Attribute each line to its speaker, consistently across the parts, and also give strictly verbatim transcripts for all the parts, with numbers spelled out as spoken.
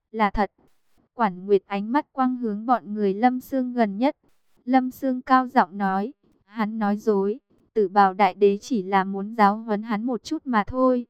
Speaker 1: là thật. Quản Nguyệt ánh mắt quang hướng bọn người Lâm Xương gần nhất. Lâm Xương cao giọng nói, hắn nói dối, Tử Bào Đại Đế chỉ là muốn giáo huấn hắn một chút mà thôi.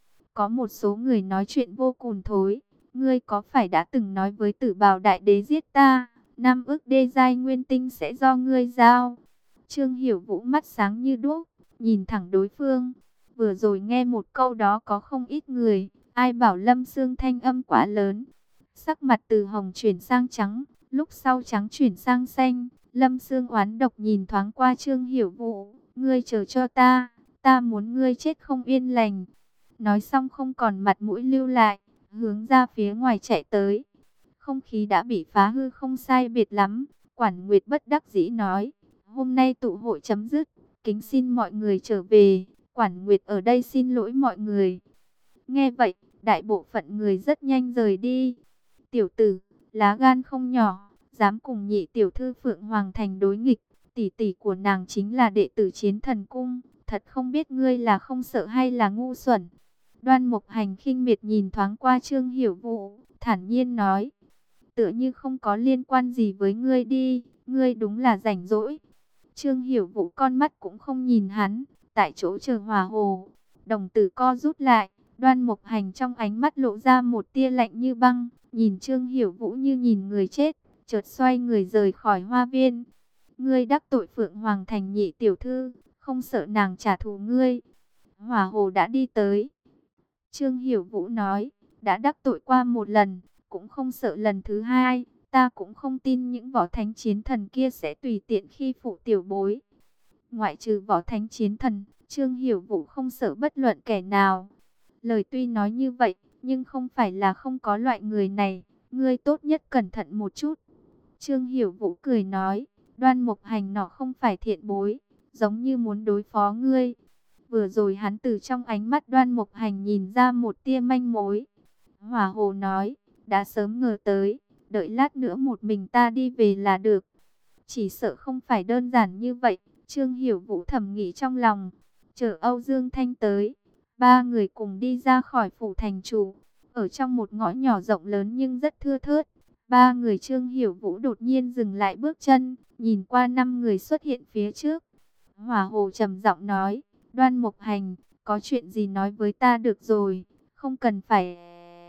Speaker 1: Có một số người nói chuyện vô cùng thối, ngươi có phải đã từng nói với Tử Bào Đại Đế giết ta, năm ức đê giai nguyên tinh sẽ do ngươi giao. Trương Hiểu Vũ mắt sáng như đuốc, nhìn thẳng đối phương. Vừa rồi nghe một câu đó có không ít người, ai bảo Lâm Xương thanh âm quá lớn. Sắc mặt từ hồng chuyển sang trắng, lúc sau trắng chuyển sang xanh. Lâm Xương oán độc nhìn thoáng qua Trương Hiểu Vũ, ngươi chờ cho ta, ta muốn ngươi chết không yên lành. Nói xong không còn mặt mũi lưu lại, hướng ra phía ngoài chạy tới. Không khí đã bị phá hư không sai biệt lắm. Quản Nguyệt bất đắc dĩ nói, hôm nay tụ hội chấm dứt, kính xin mọi người trở về. Quản Nguyệt ở đây xin lỗi mọi người. Nghe vậy, đại bộ phận người rất nhanh rời đi. Tiểu tử, lá gan không nhỏ, dám cùng nhị tiểu thư Phượng Hoàng Thành đối nghịch. Tỷ tỷ của nàng chính là đệ tử Chiến Thần Cung, thật không biết ngươi là không sợ hay là ngu xuẩn. Đoan Mục Hành khinh miệt nhìn thoáng qua Trương Hiểu Vũ, thản nhiên nói, tựa như không có liên quan gì với ngươi đi, ngươi đúng là rảnh rỗi. Trương Hiểu Vũ con mắt cũng không nhìn hắn, tại chỗ chờ hỏa hồ. Đồng tử co rút lại, Đoan Mục Hành trong ánh mắt lộ ra một tia lạnh như băng, nhìn Trương Hiểu Vũ như nhìn người chết, chợt xoay người rời khỏi hoa viên. Ngươi đắc tội Phượng Hoàng Thành nhị tiểu thư, không sợ nàng trả thù ngươi. Hỏa hồ đã đi tới. Trương Hiểu Vũ nói, đã đắc tội qua một lần, cũng không sợ lần thứ hai. Ta cũng không tin những võ thánh chiến thần kia sẽ tùy tiện khi phụ tiểu bối. Ngoại trừ võ thánh chiến thần, Trương Hiểu Vũ không sợ bất luận kẻ nào. Lời tuy nói như vậy, nhưng không phải là không có loại người này. Ngươi tốt nhất cẩn thận một chút. Trương Hiểu Vũ cười nói, Đoan Mục Hành nọ không phải thiện bối, giống như muốn đối phó ngươi. Vừa rồi hắn từ trong ánh mắt Đoan Mục Hành nhìn ra một tia manh mối. Hỏa hồ nói, đã sớm ngờ tới, đợi lát nữa một mình ta đi về là được. Chỉ sợ không phải đơn giản như vậy, Trương Hiểu Vũ thầm nghĩ trong lòng. Chờ Âu Dương Thanh tới, ba người cùng đi ra khỏi phủ thành chủ, ở trong một ngõ nhỏ rộng lớn nhưng rất thưa thớt. Ba người Trương Hiểu Vũ đột nhiên dừng lại bước chân, nhìn qua năm người xuất hiện phía trước. Hỏa hồ trầm giọng nói, Đoan Mục Hành, có chuyện gì nói với ta được rồi, không cần phải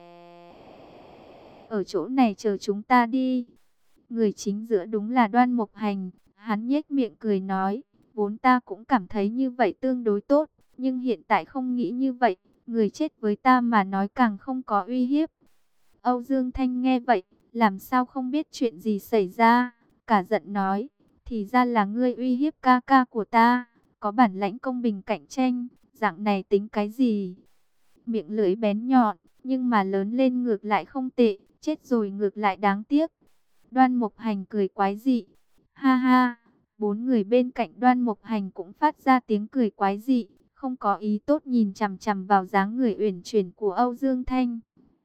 Speaker 1: ở chỗ này chờ chúng ta đi. Người chính giữa đúng là Đoan Mục Hành, hắn nhếch miệng cười nói, vốn ta cũng cảm thấy như vậy tương đối tốt, nhưng hiện tại không nghĩ như vậy, người chết với ta mà nói càng không có uy hiếp. Âu Dương Thanh nghe vậy, làm sao không biết chuyện gì xảy ra, cả giận nói, thì ra là ngươi uy hiếp ca ca của ta, có bản lãnh công bình cạnh tranh, dạng này tính cái gì? Miệng lưỡi bén nhọn, nhưng mà lớn lên ngược lại không tệ, chết rồi ngược lại đáng tiếc. Đoan Mục Hành cười quái dị, ha ha, bốn người bên cạnh Đoan Mục Hành cũng phát ra tiếng cười quái dị, không có ý tốt nhìn chằm chằm vào dáng người uyển chuyển của Âu Dương Thanh.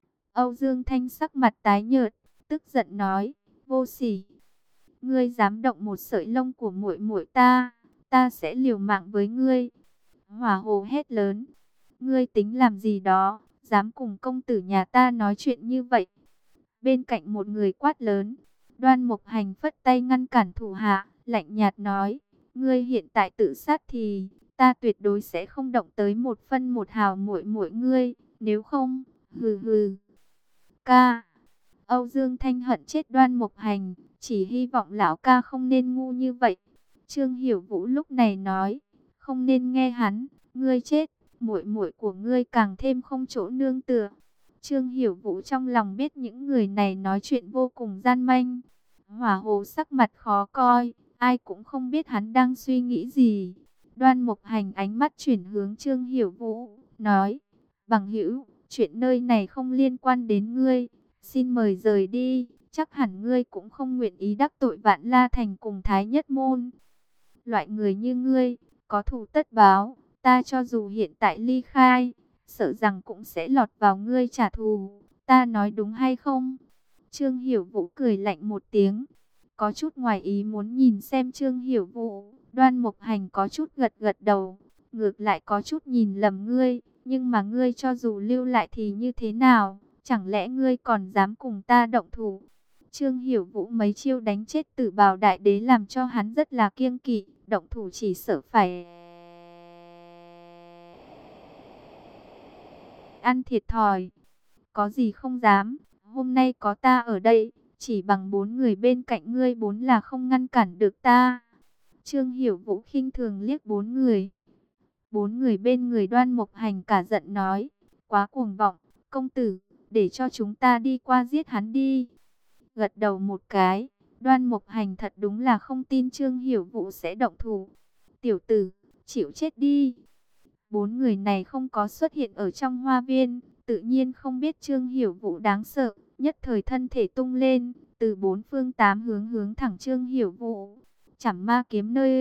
Speaker 1: Âu Dương Thanh sắc mặt tái nhợt, tức giận nói, vô sỉ, ngươi dám động một sợi lông của muội muội ta, ta sẽ liều mạng với ngươi. Hỏa hồ hét lớn, ngươi tính làm gì đó, dám cùng công tử nhà ta nói chuyện như vậy. Bên cạnh một người quát lớn, Đoan Mục Hành phất tay ngăn cản thủ hạ, lạnh nhạt nói, ngươi hiện tại tự sát thì ta tuyệt đối sẽ không động tới một phân một hào muội muội ngươi, nếu không, hừ hừ. Ca, Âu Dương Thanh hận chết Đoan Mục Hành, chỉ hy vọng lão ca không nên ngu như vậy. Trương Hiểu Vũ lúc này nói, không nên nghe hắn, ngươi chết, muội muội của ngươi càng thêm không chỗ nương tựa. Trương Hiểu Vũ trong lòng biết những người này nói chuyện vô cùng gian manh. Hỏa hồ sắc mặt khó coi, ai cũng không biết hắn đang suy nghĩ gì. Đoan Mục Hành ánh mắt chuyển hướng Trương Hiểu Vũ, nói, bằng hữu, chuyện nơi này không liên quan đến ngươi, xin mời rời đi, chắc hẳn ngươi cũng không nguyện ý đắc tội Vạn La Thành cùng Thái Nhất Môn. Loại người như ngươi, có thù tất báo, ta cho dù hiện tại ly khai, sợ rằng cũng sẽ lọt vào ngươi trả thù, ta nói đúng hay không? Trương Hiểu Vũ cười lạnh một tiếng, có chút ngoài ý muốn nhìn xem Trương Hiểu Vũ. Đoan Mục Hành có chút gật gật đầu, ngược lại có chút nhìn lầm ngươi, nhưng mà ngươi cho dù lưu lại thì như thế nào, Chẳng lẽ ngươi còn dám cùng ta động thủ? Trương Hiểu Vũ mấy chiêu đánh chết Tử Bào Đại Đế làm cho hắn rất là kiêng kỵ, động thủ chỉ sợ phải ăn thiệt thòi. Có gì không dám, hôm nay có ta ở đây, chỉ bằng bốn người bên cạnh ngươi bốn là không ngăn cản được ta. Trương Hiểu Vũ khinh thường liếc bốn người. Bốn người bên người Đoan Mục Hành cả giận nói, quá cuồng vọng, công tử, để cho chúng ta đi qua giết hắn đi. Gật đầu một cái, Đoan Mục Hành thật đúng là không tin Trương Hiểu Vũ sẽ động thủ. Tiểu tử, chịu chết đi. Bốn người này không có xuất hiện ở trong hoa viên, tự nhiên không biết Trương Hiểu Vũ đáng sợ, nhất thời thân thể tung lên, từ bốn phương tám hướng hướng thẳng Trương Hiểu Vũ. Chảm ma kiếm nơi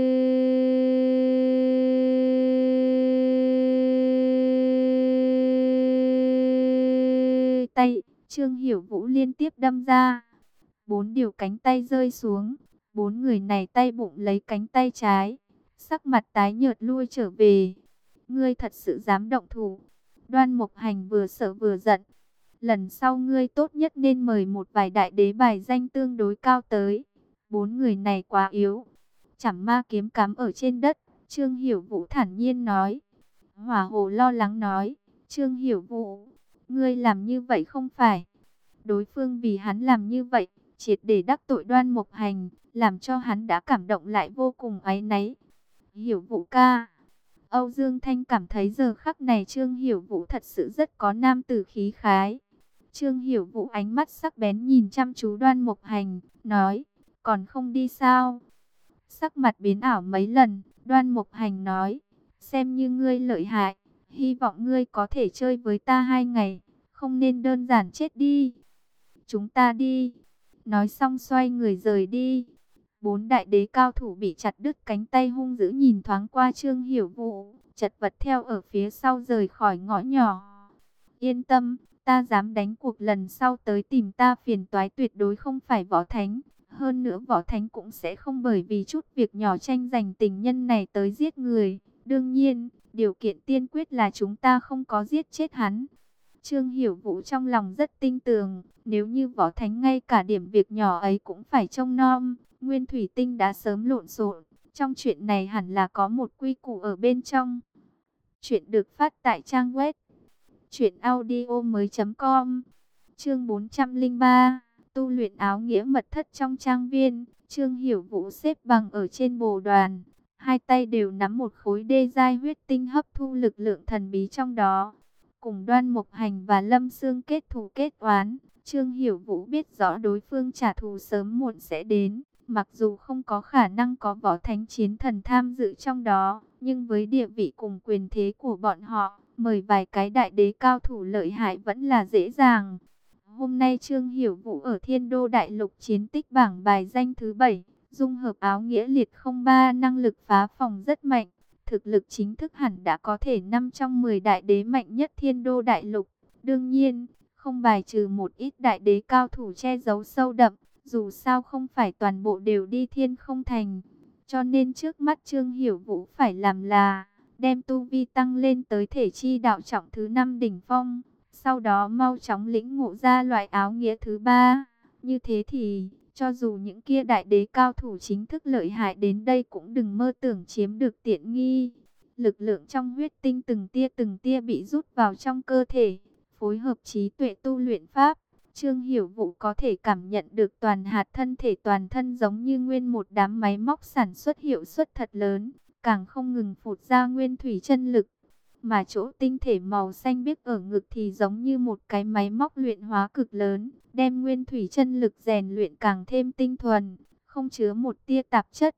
Speaker 1: tay, Trương Hiểu Vũ liên tiếp đâm ra. Bốn điều cánh tay rơi xuống, bốn người này tay bụng lấy cánh tay trái, sắc mặt tái nhợt lui trở về. Ngươi thật sự dám động thủ? Đoan Mục Hành vừa sợ vừa giận. Lần sau ngươi tốt nhất nên mời một vài đại đế bài danh tương đối cao tới. Bốn người này quá yếu. Chảm ma kiếm cắm ở trên đất, Trương Hiểu Vũ thản nhiên nói. Hỏa Hồ lo lắng nói, Trương Hiểu Vũ, ngươi làm như vậy không phải. Đối phương vì hắn làm như vậy, triệt để đắc tội Đoan Mục Hành, làm cho hắn đã cảm động lại vô cùng áy náy. Hiểu Vũ ca. Âu Dương Thanh cảm thấy giờ khắc này Trương Hiểu Vũ thật sự rất có nam tử khí khái. Trương Hiểu Vũ ánh mắt sắc bén nhìn chăm chú Đoan Mục Hành, nói, còn không đi sao? Sắc mặt biến ảo mấy lần, Đoan Mục Hành nói, xem như ngươi lợi hại, hy vọng ngươi có thể chơi với ta hai ngày, không nên đơn giản chết đi. Chúng ta đi. Nói xong xoay người rời đi. Bốn đại đế cao thủ bị chặt đứt cánh tay hung dữ nhìn thoáng qua Trương Hiểu Vũ, chật vật theo ở phía sau rời khỏi ngõ nhỏ. Yên tâm, ta dám đánh cuộc lần sau tới tìm ta phiền toái tuyệt đối không phải Võ Thánh. Hơn nữa Võ Thánh cũng sẽ không bởi vì chút việc nhỏ tranh giành tình nhân này tới giết người. Đương nhiên, điều kiện tiên quyết là chúng ta không có giết chết hắn. Trương Hiểu Vũ trong lòng rất tin tưởng, nếu như Võ Thánh ngay cả điểm việc nhỏ ấy cũng phải trông nom, Nguyên Thủy Tinh đã sớm lộn xộn. Trong chuyện này hẳn là có một quy củ ở bên trong. Chuyện được phát tại trang web truyện audio mới chấm com. Chương bốn trăm lẻ ba, tu luyện áo nghĩa mật thất trong trang viên. Trương Hiểu Vũ xếp bằng ở trên bồ đoàn, hai tay đều nắm một khối đê giai huyết tinh hấp thu lực lượng thần bí trong đó. Cùng Đoan Mục Hành và Lâm Xương kết thù kết oán, Trương Hiểu Vũ biết rõ đối phương trả thù sớm muộn sẽ đến. Mặc dù không có khả năng có Võ Thánh chiến thần tham dự trong đó, nhưng với địa vị cùng quyền thế của bọn họ, mời vài cái đại đế cao thủ lợi hại vẫn là dễ dàng. Hôm nay Trương Hiểu Vũ ở Thiên Đô Đại Lục chiến tích bảng bài danh thứ bảy, dung hợp áo nghĩa liệt không ba năng lực phá phòng rất mạnh. Thực lực chính thức hẳn đã có thể nằm trong mười đại đế mạnh nhất Thiên Đô Đại Lục. Đương nhiên, không bài trừ một ít đại đế cao thủ che giấu sâu đậm, dù sao không phải toàn bộ đều đi Thiên Không Thành. Cho nên trước mắt Trương Hiểu Vũ phải làm là đem tu vi tăng lên tới thể chi đạo trọng thứ năm đỉnh phong, sau đó mau chóng lĩnh ngộ ra loại áo nghĩa thứ ba. Như thế thì, cho dù những kia đại đế cao thủ chính thức lợi hại đến đây cũng đừng mơ tưởng chiếm được tiện nghi. Lực lượng trong huyết tinh từng tia từng tia bị rút vào trong cơ thể, phối hợp trí tuệ tu luyện pháp. Trương Hiểu Vũ có thể cảm nhận được toàn hạt thân thể toàn thân giống như nguyên một đám máy móc sản xuất hiệu suất thật lớn, càng không ngừng phụt ra nguyên thủy chân lực. Mà chỗ tinh thể màu xanh biếc ở ngực thì giống như một cái máy móc luyện hóa cực lớn, đem nguyên thủy chân lực rèn luyện càng thêm tinh thuần, không chứa một tia tạp chất.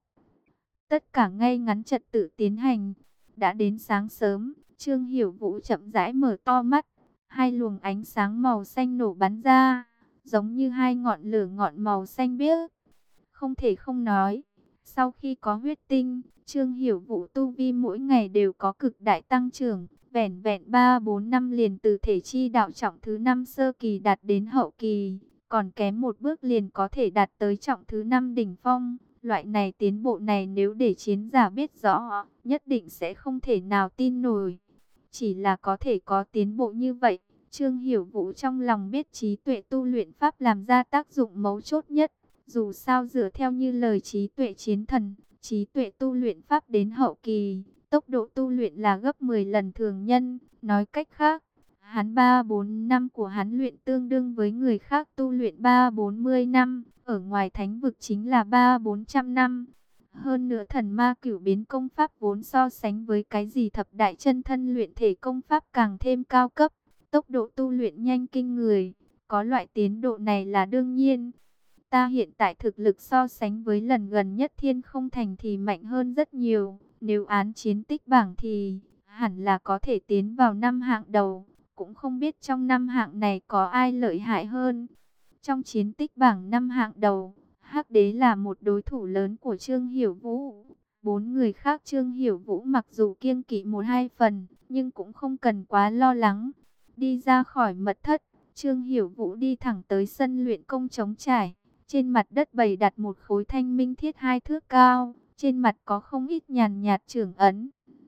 Speaker 1: Tất cả ngay ngắn trật tự tiến hành. Đã đến sáng sớm, Trương Hiểu Vũ chậm rãi mở to mắt. Hai luồng ánh sáng màu xanh nổ bắn ra, giống như hai ngọn lửa ngọn màu xanh biếc. Không thể không nói, sau khi có huyết tinh, Trương Hiểu Vũ tu vi mỗi ngày đều có cực đại tăng trưởng. Vẻn vẹn ba bốn năm liền từ thể chi đạo trọng thứ năm sơ kỳ đạt đến hậu kỳ, còn kém một bước liền có thể đạt tới trọng thứ năm đỉnh phong. Loại này tiến bộ này nếu để chiến giả biết rõ, nhất định sẽ không thể nào tin nổi. Chỉ là có thể có tiến bộ như vậy, Trương Hiểu Vũ trong lòng biết trí tuệ tu luyện pháp làm ra tác dụng mấu chốt nhất. Dù sao dựa theo như lời trí tuệ chiến thần, trí tuệ tu luyện pháp đến hậu kỳ, tốc độ tu luyện là gấp mười lần thường nhân. Nói cách khác, hắn ba bốn năm của hắn luyện tương đương với người khác tu luyện ba bốn mươi năm, ở ngoài thánh vực chính là ba bốn trăm năm. Hơn nữa thần ma cửu biến công pháp vốn so sánh với cái gì thập đại chân thân luyện thể công pháp càng thêm cao cấp, tốc độ tu luyện nhanh kinh người, có loại tiến độ này là đương nhiên. Ta hiện tại thực lực so sánh với lần gần nhất Thiên Không Thành thì mạnh hơn rất nhiều, nếu án chiến tích bảng thì hẳn là có thể tiến vào năm hạng đầu, cũng không biết trong năm hạng này có ai lợi hại hơn. Trong chiến tích bảng năm hạng đầu, Hắc Đế là một đối thủ lớn của Trương Hiểu Vũ. Bốn người khác Trương Hiểu Vũ mặc dù kiêng kỵ một hai phần, nhưng cũng không cần quá lo lắng. Đi ra khỏi mật thất, Trương Hiểu Vũ đi thẳng tới sân luyện công trống trải. Trên mặt đất bày đặt một khối thanh minh thiết hai thước cao, trên mặt có không ít nhàn nhạt chưởng ấn.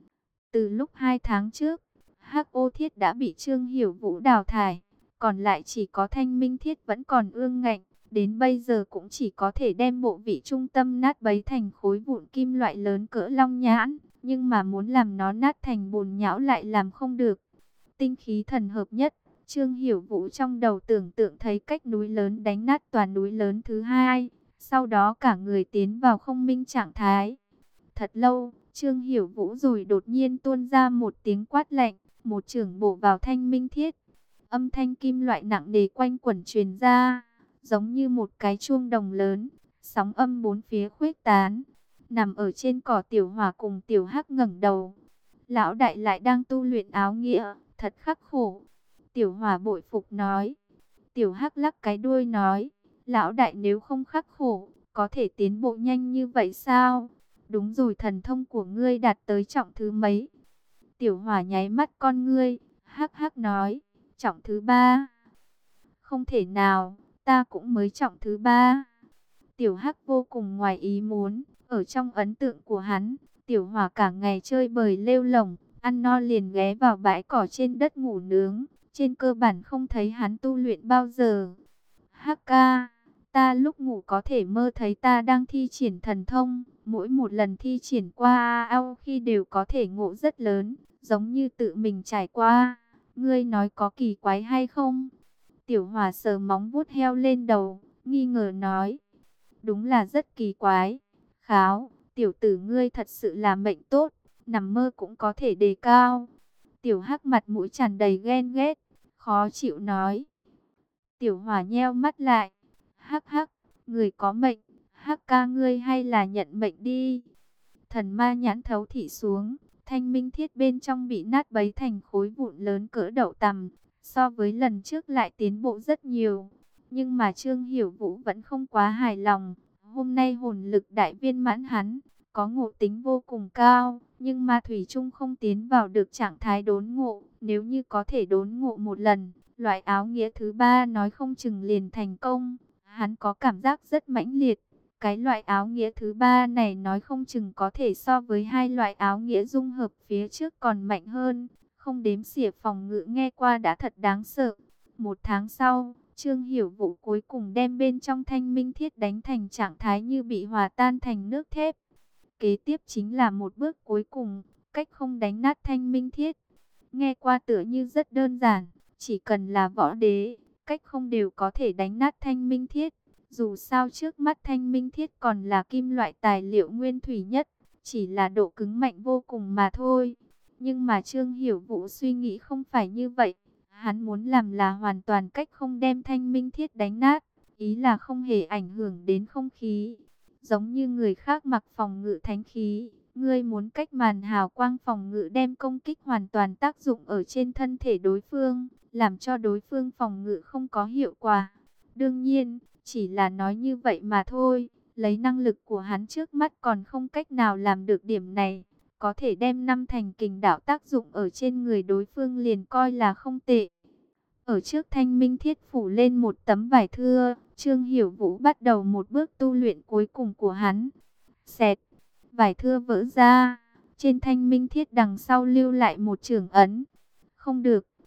Speaker 1: Từ lúc hai tháng trước, Hắc Ô Thiết đã bị Trương Hiểu Vũ đào thải, còn lại chỉ có thanh minh thiết vẫn còn ương ngạnh. Đến bây giờ cũng chỉ có thể đem bộ vị trung tâm nát bấy thành khối vụn kim loại lớn cỡ long nhãn, nhưng mà muốn làm nó nát thành bùn nhão lại làm không được. Tinh khí thần hợp nhất, Trương Hiểu Vũ trong đầu tưởng tượng thấy cách núi lớn đánh nát tòa núi lớn thứ hai, sau đó cả người tiến vào không minh trạng thái. Thật lâu, Trương Hiểu Vũ rồi đột nhiên tuôn ra một tiếng quát lạnh, một chưởng bổ vào thanh minh thiết. Âm thanh kim loại nặng nề quanh quẩn truyền ra, giống như một cái chuông đồng lớn, sóng âm bốn phía khuếch tán. Nằm ở trên cỏ Tiểu Hỏa cùng Tiểu Hắc ngẩng đầu. Lão đại lại đang tu luyện áo nghĩa, thật khắc khổ. Tiểu Hỏa bội phục nói. Tiểu Hắc lắc cái đuôi nói, lão đại nếu không khắc khổ, có thể tiến bộ nhanh như vậy sao? Đúng rồi, thần thông của ngươi đạt tới trọng thứ mấy? Tiểu Hỏa nháy mắt con ngươi, hắc hắc nói, trọng thứ ba. Không thể nào, ta cũng mới trọng thứ ba. Tiểu Hắc vô cùng ngoài ý muốn, ở trong ấn tượng của hắn, Tiểu Hỏa cả ngày chơi bời lêu lổng, ăn no liền ghé vào bãi cỏ trên đất ngủ nướng, trên cơ bản không thấy hắn tu luyện bao giờ. Hắc ca, ta lúc ngủ có thể mơ thấy ta đang thi triển thần thông, mỗi một lần thi triển qua ao khi đều có thể ngộ rất lớn, giống như tự mình trải qua. Ngươi nói có kỳ quái hay không? Tiểu Hỏa sờ móng vuốt heo lên đầu, nghi ngờ nói, đúng là rất kỳ quái. Kháo, tiểu tử ngươi thật sự là mệnh tốt, nằm mơ cũng có thể đề cao. Tiểu Hắc mặt mũi tràn đầy ghen ghét, khó chịu nói. Tiểu Hỏa nheo mắt lại, hắc hắc, người có mệnh, Hắc ca ngươi hay là nhận mệnh đi. Thần ma nhãn thấu thị xuống, thanh minh thiết bên trong bị nát bấy thành khối vụn lớn cỡ đậu tằm, so với lần trước lại tiến bộ rất nhiều. Nhưng mà Trương Hiểu Vũ vẫn không quá hài lòng. Hôm nay hồn lực đại viên mãn hắn, có ngộ tính vô cùng cao, nhưng mà thủy chung không tiến vào được trạng thái đốn ngộ. Nếu như có thể đốn ngộ một lần, loại áo nghĩa thứ ba nói không chừng liền thành công. Hắn có cảm giác rất mãnh liệt. Cái loại áo nghĩa thứ ba này nói không chừng có thể so với hai loại áo nghĩa dung hợp phía trước còn mạnh hơn. Không đếm xỉa phòng ngự nghe qua đã thật đáng sợ. Một tháng sau, Trương Hiểu Vũ cuối cùng đem bên trong thanh minh thiết đánh thành trạng thái như bị hòa tan thành nước thép. Kế tiếp chính là một bước cuối cùng, cách không đánh nát thanh minh thiết. Nghe qua tựa như rất đơn giản, chỉ cần là võ đế, cách không đều có thể đánh nát thanh minh thiết. Dù sao trước mắt thanh minh thiết còn là kim loại tài liệu nguyên thủy nhất, chỉ là độ cứng mạnh vô cùng mà thôi. Nhưng mà Trương Hiểu Vũ suy nghĩ không phải như vậy. Hắn muốn làm là hoàn toàn cách không đem thanh minh thiết đánh nát, ý là không hề ảnh hưởng đến không khí. Giống như người khác mặc phòng ngự thánh khí, ngươi muốn cách màn hào quang phòng ngự đem công kích hoàn toàn tác dụng ở trên thân thể đối phương, làm cho đối phương phòng ngự không có hiệu quả. Đương nhiên, chỉ là nói như vậy mà thôi, lấy năng lực của hắn trước mắt còn không cách nào làm được điểm này. Có thể đem năm thành kình đạo tác dụng ở trên người đối phương liền coi là không tệ. Ở trước thanh minh thiết phủ lên một tấm vải thưa, Trương Hiểu Vũ bắt đầu một bước tu luyện cuối cùng của hắn. Xẹt, vải thưa vỡ ra, trên thanh minh thiết đằng sau lưu lại một chưởng ấn. Không được,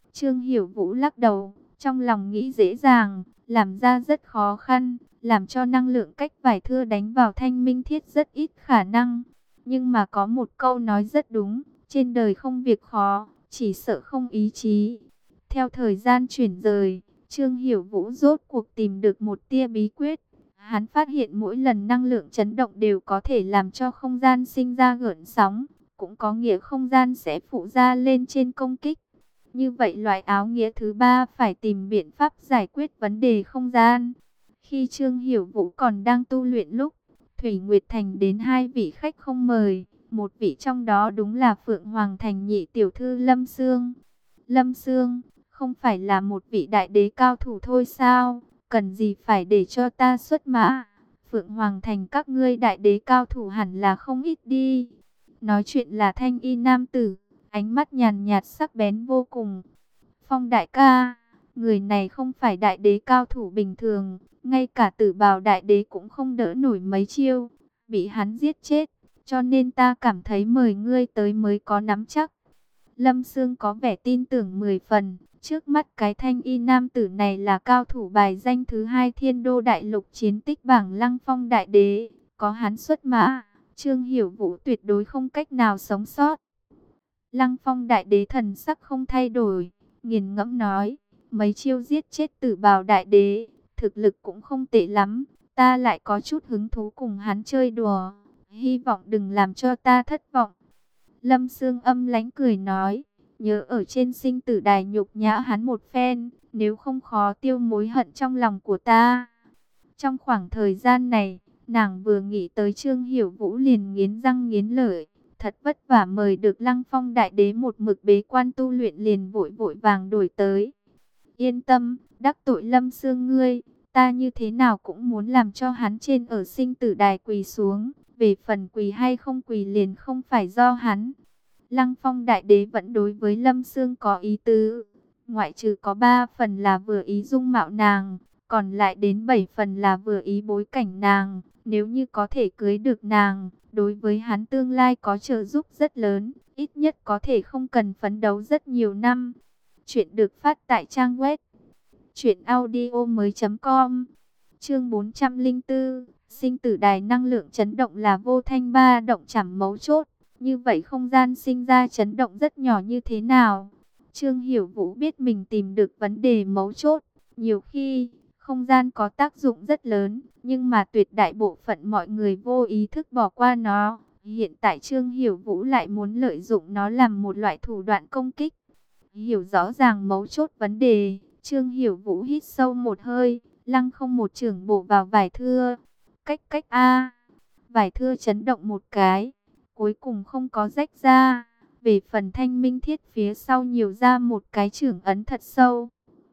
Speaker 1: Trương Hiểu Vũ lắc đầu, trong lòng nghĩ dễ dàng, làm ra rất khó khăn, làm cho năng lượng cách vải thưa đánh vào thanh minh thiết rất ít khả năng. Nhưng mà có một câu nói rất đúng, trên đời không việc khó, chỉ sợ không ý chí. Theo thời gian chuyển rời, Trương Hiểu Vũ rốt cuộc tìm được một tia bí quyết. Hắn phát hiện mỗi lần năng lượng chấn động đều có thể làm cho không gian sinh ra gợn sóng, cũng có nghĩa không gian sẽ phụ ra lên trên công kích. Như vậy loại áo nghĩa thứ ba phải tìm biện pháp giải quyết vấn đề không gian. Khi Trương Hiểu Vũ còn đang tu luyện lúc, Thủy Nguyệt Thành đến hai vị khách không mời, một vị trong đó đúng là Phượng Hoàng Thành nhị tiểu thư Lâm Sương. Lâm Sương, không phải là một vị đại đế cao thủ thôi sao, cần gì phải để cho ta xuất mã? Phượng Hoàng Thành các ngươi đại đế cao thủ hẳn là không ít đi. Nói chuyện là thanh y nam tử, ánh mắt nhàn nhạt sắc bén vô cùng. Phong đại ca, người này không phải đại đế cao thủ bình thường, ngay cả Tử Bào đại đế cũng không đỡ nổi mấy chiêu, bị hắn giết chết, cho nên ta cảm thấy mời ngươi tới mới có nắm chắc. Lâm Sương có vẻ tin tưởng mười phần, trước mắt cái thanh y nam tử này là cao thủ bài danh thứ hai Thiên Đô đại lục chiến tích bảng Lăng Phong đại đế, có hắn xuất mã, Trương Hiểu Vũ tuyệt đối không cách nào sống sót. Lăng Phong đại đế thần sắc không thay đổi, nghiền ngẫm nói, mấy chiêu giết chết Tử Bào đại đế, thực lực cũng không tệ lắm, ta lại có chút hứng thú cùng hắn chơi đùa, hy vọng đừng làm cho ta thất vọng. Lâm Sương âm lãnh cười nói, nhớ ở trên sinh tử đài nhục nhã hắn một phen, nếu không khó tiêu mối hận trong lòng của ta. Trong khoảng thời gian này, nàng vừa nghĩ tới Trương Hiểu Vũ liền nghiến răng nghiến lợi, thật vất vả mời được Lăng Phong đại đế một mực bế quan tu luyện liền vội vội vàng đổi tới. Yên tâm, đắc tội Lâm Sương ngươi, ta như thế nào cũng muốn làm cho hắn trên ở sinh tử đài quỳ xuống, về phần quỳ hay không quỳ liền không phải do hắn. Lăng Phong đại đế vẫn đối với Lâm Sương có ý tứ, ngoại trừ có ba phần là vừa ý dung mạo nàng, còn lại đến bảy phần là vừa ý bối cảnh nàng, nếu như có thể cưới được nàng, đối với hắn tương lai có trợ giúp rất lớn, ít nhất có thể không cần phấn đấu rất nhiều năm. Chuyện được phát tại trang web truyện audio mới chấm com. Chương bốn trăm lẻ bốn, sinh tử đài năng lượng chấn động là vô thanh ba động chẳng mấu chốt. Như vậy không gian sinh ra chấn động rất nhỏ như thế nào? Trương Hiểu Vũ biết mình tìm được vấn đề mấu chốt. Nhiều khi, không gian có tác dụng rất lớn, nhưng mà tuyệt đại bộ phận mọi người vô ý thức bỏ qua nó. Hiện tại Trương Hiểu Vũ lại muốn lợi dụng nó làm một loại thủ đoạn công kích. Hiểu rõ ràng mấu chốt vấn đề, Trương Hiểu Vũ hít sâu một hơi, lăng không một chưởng bổ vào vải thưa. Cách cách a, vải thưa chấn động một cái, cuối cùng không có rách ra. Về phần thanh minh thiết phía sau nhiều ra một cái chưởng ấn thật sâu.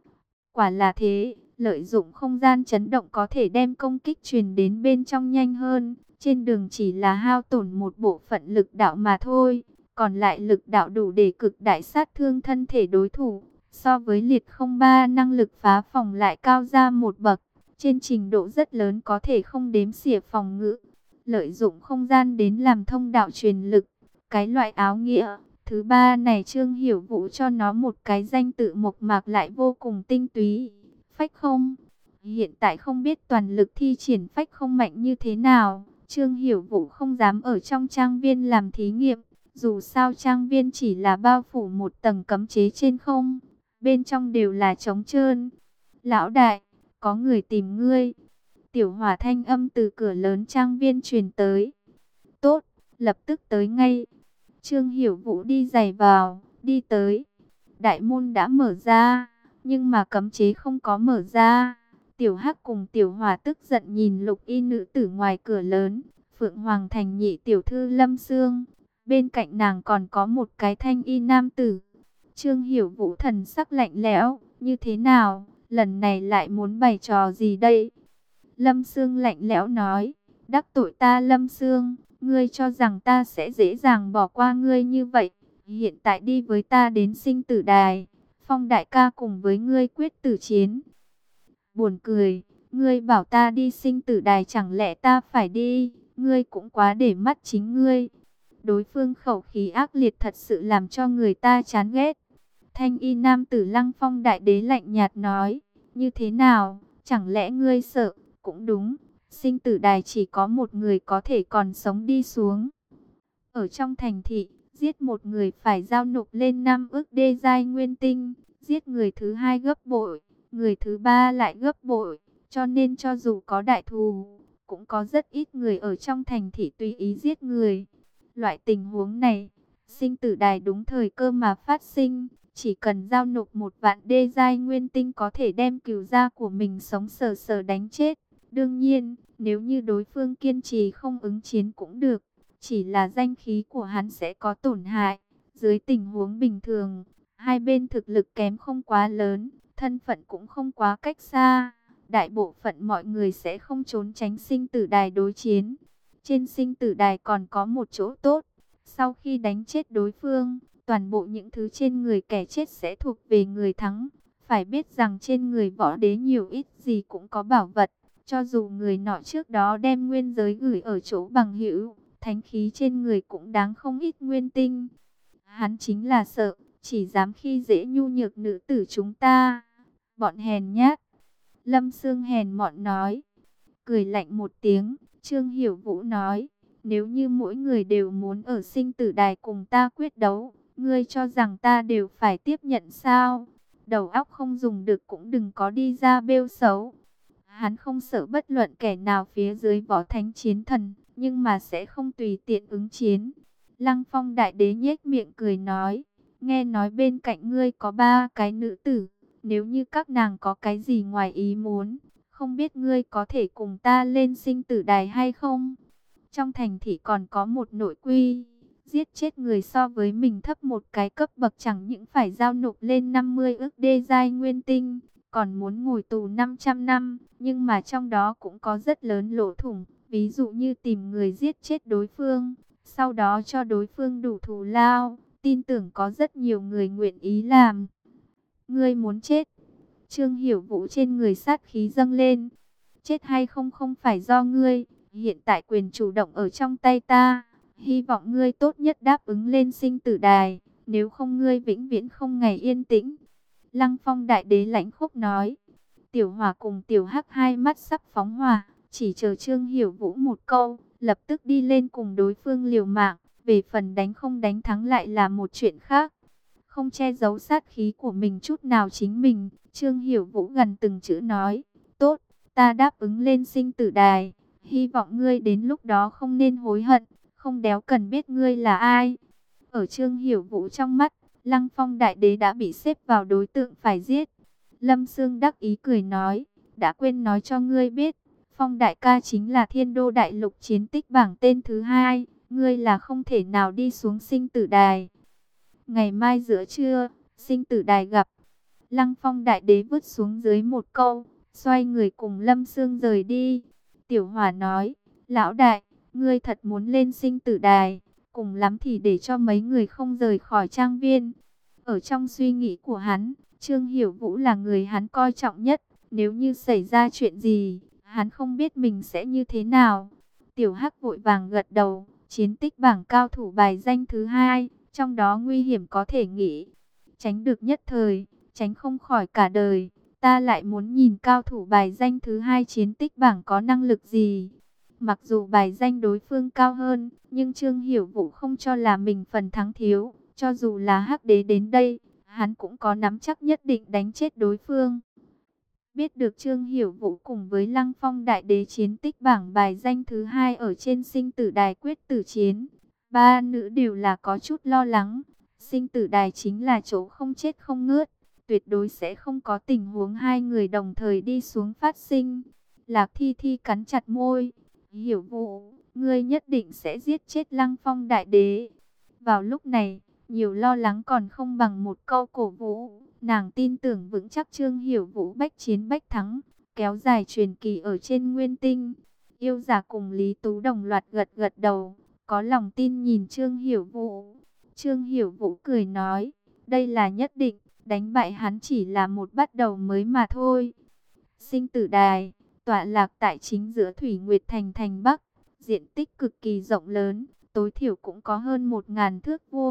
Speaker 1: Quả là thế, lợi dụng không gian chấn động có thể đem công kích truyền đến bên trong nhanh hơn. Trên đường chỉ là hao tổn một bộ phận lực đạo mà thôi. Còn lại lực đạo đủ để cực đại sát thương thân thể đối thủ. So với liệt không ba năng lực phá phòng lại cao ra một bậc. Trên trình độ rất lớn có thể không đếm xỉa phòng ngự. Lợi dụng không gian đến làm thông đạo truyền lực. Cái loại áo nghĩa thứ ba này Trương Hiểu Vũ cho nó một cái danh tự mộc mạc lại vô cùng tinh túy. Phách không. Hiện tại không biết toàn lực thi triển phách không mạnh như thế nào. Trương Hiểu Vũ không dám ở trong trang viên làm thí nghiệm. Dù sao trang viên chỉ là bao phủ một tầng cấm chế trên không. Bên trong đều là trống trơn. Lão đại, có người tìm ngươi. Tiểu Hỏa thanh âm từ cửa lớn trang viên truyền tới. Tốt, lập tức tới ngay. Trương Hiểu Vũ đi giày vào, đi tới. Đại môn đã mở ra, nhưng mà cấm chế không có mở ra. Tiểu Hắc cùng Tiểu Hỏa tức giận nhìn lục y nữ tử ngoài cửa lớn. Phượng Hoàng Thành nhị tiểu thư Lâm Sương. Bên cạnh nàng còn có một cái thanh y nam tử. Trương Hiểu Vũ thần sắc lạnh lẽo, như thế nào, lần này lại muốn bày trò gì đây? Lâm Sương lạnh lẽo nói, đắc tội ta Lâm Sương, ngươi cho rằng ta sẽ dễ dàng bỏ qua ngươi như vậy. Hiện tại đi với ta đến sinh tử đài, Phong đại ca cùng với ngươi quyết tử chiến. Buồn cười, ngươi bảo ta đi sinh tử đài chẳng lẽ ta phải đi, ngươi cũng quá để mắt chính ngươi. Đối phương khẩu khí ác liệt thật sự làm cho người ta chán ghét. Thanh y nam tử Lăng Phong đại đế lạnh nhạt nói, như thế nào, chẳng lẽ ngươi sợ? Cũng đúng, sinh tử đài chỉ có một người có thể còn sống đi xuống. Ở trong thành thị, giết một người phải giao nộp lên năm ức đê giai nguyên tinh, giết người thứ hai gấp bội, người thứ ba lại gấp bội, cho nên cho dù có đại thù, cũng có rất ít người ở trong thành thị tùy ý giết người. Loại tình huống này, sinh tử đài đúng thời cơ mà phát sinh, chỉ cần giao nộp một vạn đê giai nguyên tinh có thể đem cửu gia của mình sống sờ sờ đánh chết. Đương nhiên, nếu như đối phương kiên trì không ứng chiến cũng được, chỉ là danh khí của hắn sẽ có tổn hại. Dưới tình huống bình thường, hai bên thực lực kém không quá lớn, thân phận cũng không quá cách xa, đại bộ phận mọi người sẽ không trốn tránh sinh tử đài đối chiến. Trên sinh tử đài còn có một chỗ tốt, sau khi đánh chết đối phương, toàn bộ những thứ trên người kẻ chết sẽ thuộc về người thắng. Phải biết rằng trên người võ đế nhiều ít gì cũng có bảo vật, cho dù người nọ trước đó đem nguyên giới gửi ở chỗ bằng hữu, thánh khí trên người cũng đáng không ít nguyên tinh. Hắn chính là sợ, chỉ dám khi dễ nhu nhược nữ tử chúng ta. Bọn hèn nhát. Lâm Sương hèn mọn nói. Cười lạnh một tiếng, Trương Hiểu Vũ nói, nếu như mỗi người đều muốn ở sinh tử đài cùng ta quyết đấu, ngươi cho rằng ta đều phải tiếp nhận sao? Đầu óc không dùng được cũng đừng có đi ra bêu xấu. Hắn không sợ bất luận kẻ nào phía dưới võ thánh chiến thần, nhưng mà sẽ không tùy tiện ứng chiến. Lăng Phong đại đế nhếch miệng cười nói, nghe nói bên cạnh ngươi có ba cái nữ tử, nếu như các nàng có cái gì ngoài ý muốn, không biết ngươi có thể cùng ta lên sinh tử đài hay không? Trong thành thị còn có một nội quy, giết chết người so với mình thấp một cái cấp bậc chẳng những phải giao nộp lên năm mươi ức đê giai nguyên tinh, còn muốn ngồi tù năm trăm năm, nhưng mà trong đó cũng có rất lớn lỗ thủng, ví dụ như tìm người giết chết đối phương, sau đó cho đối phương đủ thù lao, tin tưởng có rất nhiều người nguyện ý làm. Ngươi muốn chết? Trương Hiểu Vũ trên người sát khí dâng lên. Chết hay không không phải do ngươi, hiện tại quyền chủ động ở trong tay ta. Hy vọng ngươi tốt nhất đáp ứng lên sinh tử đài, nếu không ngươi vĩnh viễn không ngày yên tĩnh. Lăng Phong đại đế lãnh khốc nói. Tiểu Hỏa cùng Tiểu Hắc hai mắt sắp phóng hỏa, chỉ chờ Trương Hiểu Vũ một câu, lập tức đi lên cùng đối phương liều mạng. Về phần đánh không đánh thắng lại là một chuyện khác. Không che giấu sát khí của mình chút nào chính mình, Trương Hiểu Vũ gần từng chữ nói, tốt, ta đáp ứng lên sinh tử đài, hy vọng ngươi đến lúc đó không nên hối hận, không đéo cần biết ngươi là ai. Ở Trương Hiểu Vũ trong mắt, Lăng Phong đại đế đã bị xếp vào đối tượng phải giết. Lâm Sương đắc ý cười nói, đã quên nói cho ngươi biết, Phong đại ca chính là Thiên Đô đại lục chiến tích bảng tên thứ hai, ngươi là không thể nào đi xuống sinh tử đài. Ngày mai giữa trưa, sinh tử đài gặp. Lăng Phong đại đế vứt xuống dưới một câu, xoay người cùng Lâm Sương rời đi. Tiểu Hỏa nói, lão đại, ngươi thật muốn lên sinh tử đài, cùng lắm thì để cho mấy người không rời khỏi trang viên. Ở trong suy nghĩ của hắn, Trương Hiểu Vũ là người hắn coi trọng nhất, nếu như xảy ra chuyện gì, hắn không biết mình sẽ như thế nào. Tiểu Hắc vội vàng gật đầu, chiến tích bảng cao thủ bài danh thứ hai, trong đó nguy hiểm có thể nghĩ, tránh được nhất thời, tránh không khỏi cả đời. Ta lại muốn nhìn cao thủ bài danh thứ hai chiến tích bảng có năng lực gì. Mặc dù bài danh đối phương cao hơn, nhưng Trương Hiểu Vũ không cho là mình phần thắng thiếu. Cho dù là Hắc Đế đến đây, hắn cũng có nắm chắc nhất định đánh chết đối phương. Biết được Trương Hiểu Vũ cùng với Lăng Phong đại đế chiến tích bảng bài danh thứ hai ở trên sinh tử đài quyết tử chiến, ba nữ đều là có chút lo lắng. Sinh tử đài chính là chỗ không chết không ngớt, tuyệt đối sẽ không có tình huống hai người đồng thời đi xuống phát sinh. Lạc Thi Thi cắn chặt môi, Hiểu Vũ, ngươi nhất định sẽ giết chết Lăng Phong đại đế. Vào lúc này, nhiều lo lắng còn không bằng một câu cổ vũ. Nàng tin tưởng vững chắc Trương Hiểu Vũ bách chiến bách thắng, kéo dài truyền kỳ ở trên nguyên tinh. Yêu Giả cùng Lý Tú đồng loạt gật gật đầu, có lòng tin nhìn Trương Hiểu Vũ. Trương Hiểu Vũ cười nói, đây là nhất định, đánh bại hắn chỉ là một bắt đầu mới mà thôi. Sinh tử đài, tọa lạc tại chính giữa Thủy Nguyệt Thành thành Bắc, diện tích cực kỳ rộng lớn, tối thiểu cũng có hơn một ngàn thước vuông.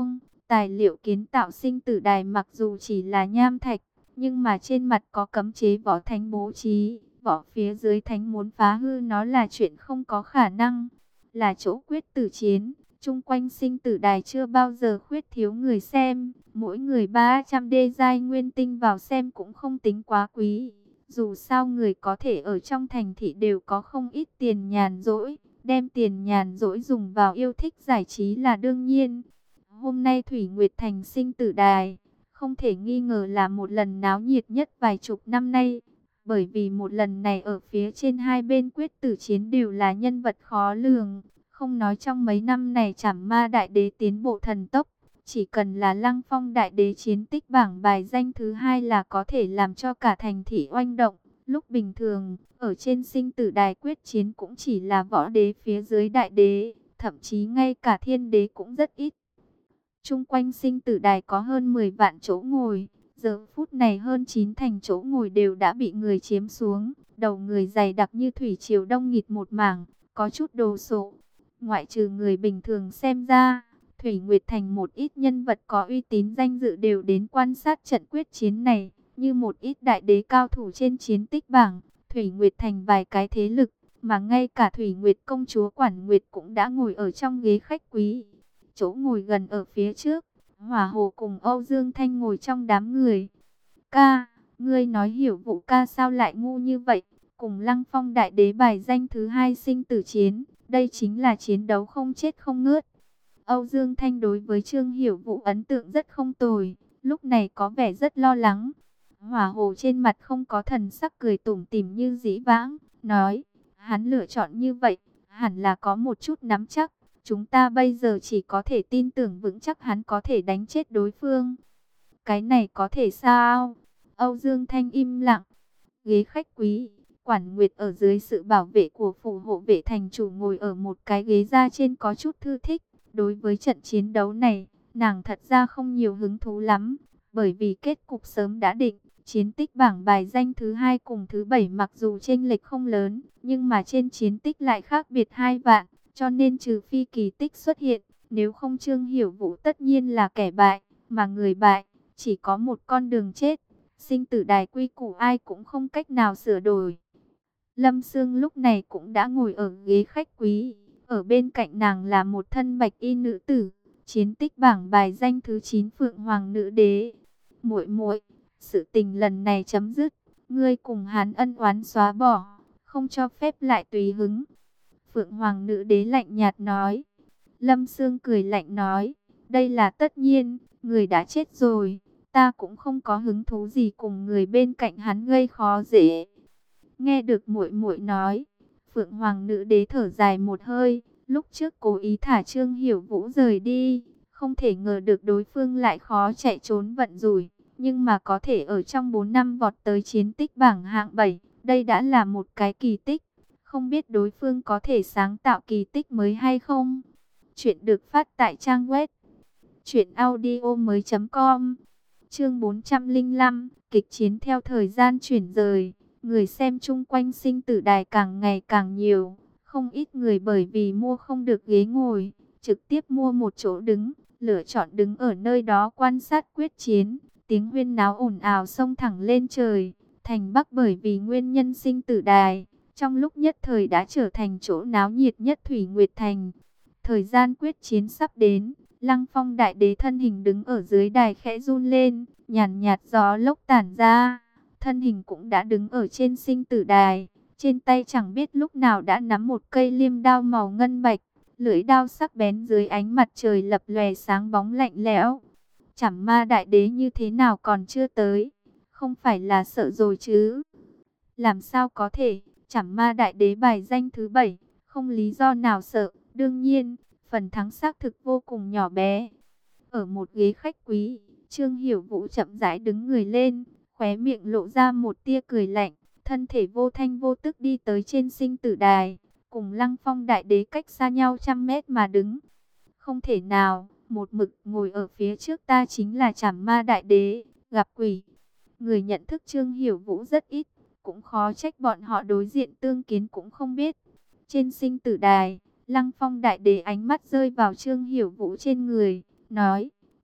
Speaker 1: Tài liệu kiến tạo sinh tử đài mặc dù chỉ là nham thạch, nhưng mà trên mặt có cấm chế võ thánh bố trí, võ phía dưới thánh muốn phá hư nó là chuyện không có khả năng, là chỗ quyết tử chiến. Chung quanh sinh tử đài chưa bao giờ khuyết thiếu người xem, mỗi người ba trăm đê giai nguyên tinh vào xem cũng không tính quá quý. Dù sao người có thể ở trong thành thị đều có không ít tiền nhàn rỗi, đem tiền nhàn rỗi dùng vào yêu thích giải trí là đương nhiên. Hôm nay Thủy Nguyệt Thành sinh tử đài, không thể nghi ngờ là một lần náo nhiệt nhất vài chục năm nay. Bởi vì một lần này ở phía trên hai bên quyết tử chiến đều là nhân vật khó lường. Không nói trong mấy năm này Trảm Ma Đại Đế tiến bộ thần tốc, chỉ cần là Lăng Phong Đại Đế chiến tích bảng bài danh thứ hai là có thể làm cho cả thành thị oanh động. Lúc bình thường, ở trên sinh tử đài quyết chiến cũng chỉ là võ đế phía dưới đại đế, thậm chí ngay cả thiên đế cũng rất ít. Chung quanh sinh tử đài có hơn mười vạn chỗ ngồi, giờ phút này hơn chín thành chỗ ngồi đều đã bị người chiếm xuống, đầu người dày đặc như thủy triều đông nghịt một mảng, có chút đồ sộ. Ngoại trừ người bình thường xem ra, Thủy Nguyệt Thành một ít nhân vật có uy tín danh dự đều đến quan sát trận quyết chiến này, như một ít đại đế cao thủ trên chiến tích bảng, Thủy Nguyệt Thành vài cái thế lực, mà ngay cả Thủy Nguyệt công chúa Quản Nguyệt cũng đã ngồi ở trong ghế khách quý. Chỗ ngồi gần ở phía trước, Hỏa Hồ cùng Âu Dương Thanh ngồi trong đám người. Ca, ngươi nói Hiểu Vũ ca sao lại ngu như vậy, cùng Lăng Phong Đại Đế bài danh thứ hai sinh tử chiến. Đây chính là chiến đấu không chết không ngớt. Âu Dương Thanh đối với Trương Hiểu Vũ ấn tượng rất không tồi, lúc này có vẻ rất lo lắng. Hỏa Hồ trên mặt không có thần sắc cười tủm tỉm như dĩ vãng, nói, hắn lựa chọn như vậy, hẳn là có một chút nắm chắc. Chúng ta bây giờ chỉ có thể tin tưởng vững chắc hắn có thể đánh chết đối phương. Cái này có thể sao? Âu Dương Thanh im lặng. Ghế khách quý, Quản Nguyệt ở dưới sự bảo vệ của phủ hộ vệ thành chủ ngồi ở một cái ghế ra trên có chút thư thích. Đối với trận chiến đấu này, nàng thật ra không nhiều hứng thú lắm, bởi vì kết cục sớm đã định. Chiến tích bảng bài danh thứ hai cùng thứ bảy mặc dù chênh lệch không lớn, nhưng mà trên chiến tích lại khác biệt hai vạn, cho nên trừ phi kỳ tích xuất hiện, nếu không Trương Hiểu Vũ tất nhiên là kẻ bại, mà người bại chỉ có một con đường chết. Sinh tử đài quy củ ai cũng không cách nào sửa đổi. Lâm Sương lúc này cũng đã ngồi ở ghế khách quý, ở bên cạnh nàng là một thân bạch y nữ tử, chiến tích bảng bài danh thứ chín Phượng Hoàng nữ đế. Muội muội, sự tình lần này chấm dứt, ngươi cùng hắn ân oán xóa bỏ, không cho phép lại tùy hứng. Phượng Hoàng nữ đế lạnh nhạt nói. Lâm Sương cười lạnh nói, đây là tất nhiên, người đã chết rồi, ta cũng không có hứng thú gì cùng người bên cạnh hắn gây khó dễ. Nghe được muội muội nói, Phượng Hoàng nữ đế thở dài một hơi, lúc trước cố ý thả Trương Hiểu Vũ rời đi, không thể ngờ được đối phương lại khó chạy trốn vận rủi, nhưng mà có thể ở trong bốn năm vọt tới chiến tích bảng hạng bảy, đây đã là một cái kỳ tích, không biết đối phương có thể sáng tạo kỳ tích mới hay không. Chuyện được phát tại trang web truyện audio mới chấm com. Chương bốn trăm lẻ năm, kịch chiến theo thời gian chuyển rời. Người xem chung quanh sinh tử đài càng ngày càng nhiều. Không ít người bởi vì mua không được ghế ngồi, trực tiếp mua một chỗ đứng, lựa chọn đứng ở nơi đó quan sát quyết chiến. Tiếng huyên náo ồn ào xông thẳng lên trời. Thành Bắc bởi vì nguyên nhân sinh tử đài, trong lúc nhất thời đã trở thành chỗ náo nhiệt nhất Thủy Nguyệt Thành. Thời gian quyết chiến sắp đến, Lăng Phong Đại Đế thân hình đứng ở dưới đài khẽ run lên, nhàn nhạt gió lốc tản ra, thân hình cũng đã đứng ở trên sinh tử đài, trên tay chẳng biết lúc nào đã nắm một cây liêm đao màu ngân bạch, lưỡi đao sắc bén dưới ánh mặt trời lập lòe sáng bóng lạnh lẽo. Trảm Ma Đại Đế như thế nào còn chưa tới, không phải là sợ rồi chứ? Làm sao có thể, Trảm Ma Đại Đế bài danh thứ bảy, không lý do nào sợ. Đương nhiên, phần thắng xác thực vô cùng nhỏ bé. Ở một ghế khách quý, Trương Hiểu Vũ chậm rãi đứng người lên, khóe miệng lộ ra một tia cười lạnh, thân thể vô thanh vô tức đi tới trên sinh tử đài, cùng Lăng Phong Đại Đế cách xa nhau trăm mét mà đứng. Không thể nào, một mực ngồi ở phía trước ta chính là Trảm Ma Đại Đế, gặp quỷ. Người nhận thức Trương Hiểu Vũ rất ít, cũng khó trách bọn họ đối diện tương kiến cũng không biết. Trên sinh tử đài, Lăng Phong Đại Đế ánh mắt rơi vào Trương Hiểu Vũ trên người, nói,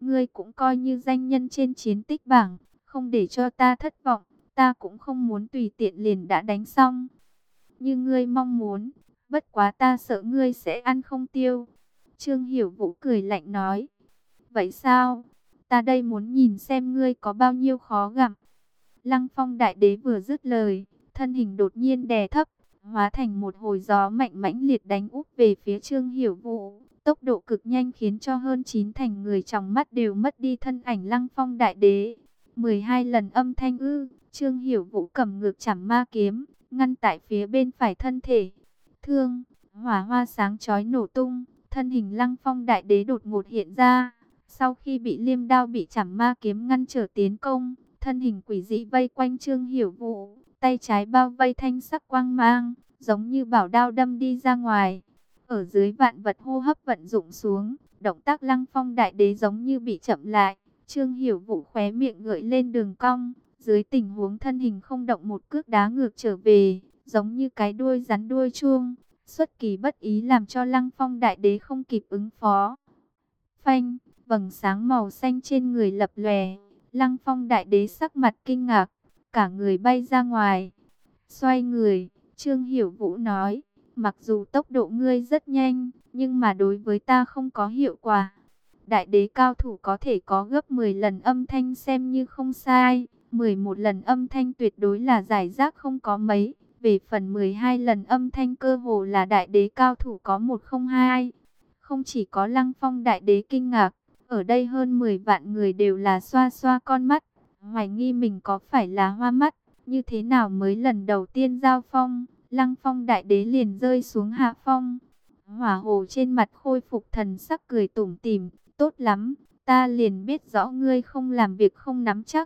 Speaker 1: ngươi cũng coi như danh nhân trên chiến tích bảng, không để cho ta thất vọng, ta cũng không muốn tùy tiện liền đã đánh xong. Như ngươi mong muốn, bất quá ta sợ ngươi sẽ ăn không tiêu. Trương Hiểu Vũ cười lạnh nói. Vậy sao? Ta đây muốn nhìn xem ngươi có bao nhiêu khó gặm. Lăng Phong Đại Đế vừa dứt lời, thân hình đột nhiên đè thấp, hóa thành một hồi gió mạnh mãnh liệt đánh úp về phía Trương Hiểu Vũ. Tốc độ cực nhanh khiến cho hơn chín thành người trong mắt đều mất đi thân ảnh Lăng Phong Đại Đế. mười hai lần âm thanh ư, Trương Hiểu Vũ cầm ngược chảm ma kiếm, ngăn tại phía bên phải thân thể. Thương, hỏa hoa sáng chói nổ tung, thân hình Lăng Phong Đại Đế đột ngột hiện ra. Sau khi bị liêm đao bị chảm ma kiếm ngăn trở tiến công, thân hình quỷ dị vây quanh Trương Hiểu Vũ, tay trái bao vây thanh sắc quang mang, giống như bảo đao đâm đi ra ngoài. Ở dưới vạn vật hô hấp vận dụng xuống, động tác Lăng Phong Đại Đế giống như bị chậm lại. Trương Hiểu Vũ khóe miệng gợi lên đường cong, dưới tình huống thân hình không động một cước đá ngược trở về, giống như cái đuôi rắn đuôi chuông, xuất kỳ bất ý làm cho Lăng Phong Đại Đế không kịp ứng phó. Phanh, vầng sáng màu xanh trên người lập lòe, Lăng Phong Đại Đế sắc mặt kinh ngạc, cả người bay ra ngoài. Xoay người, Trương Hiểu Vũ nói, mặc dù tốc độ ngươi rất nhanh, nhưng mà đối với ta không có hiệu quả. Đại đế cao thủ có thể có gấp mười lần âm thanh xem như không sai, mười một lần âm thanh tuyệt đối là giải rác không có mấy. Về phần mười hai lần âm thanh cơ hồ là đại đế cao thủ có một không hai. Không chỉ có Lăng Phong Đại Đế kinh ngạc, ở đây hơn mười vạn người đều là xoa xoa con mắt, hoài nghi mình có phải là hoa mắt. Như thế nào mới lần đầu tiên giao phong, Lăng Phong Đại Đế liền rơi xuống hạ phong. Hỏa Hồ trên mặt khôi phục thần sắc cười tủm tỉm, tốt lắm, ta liền biết rõ ngươi không làm việc không nắm chắc.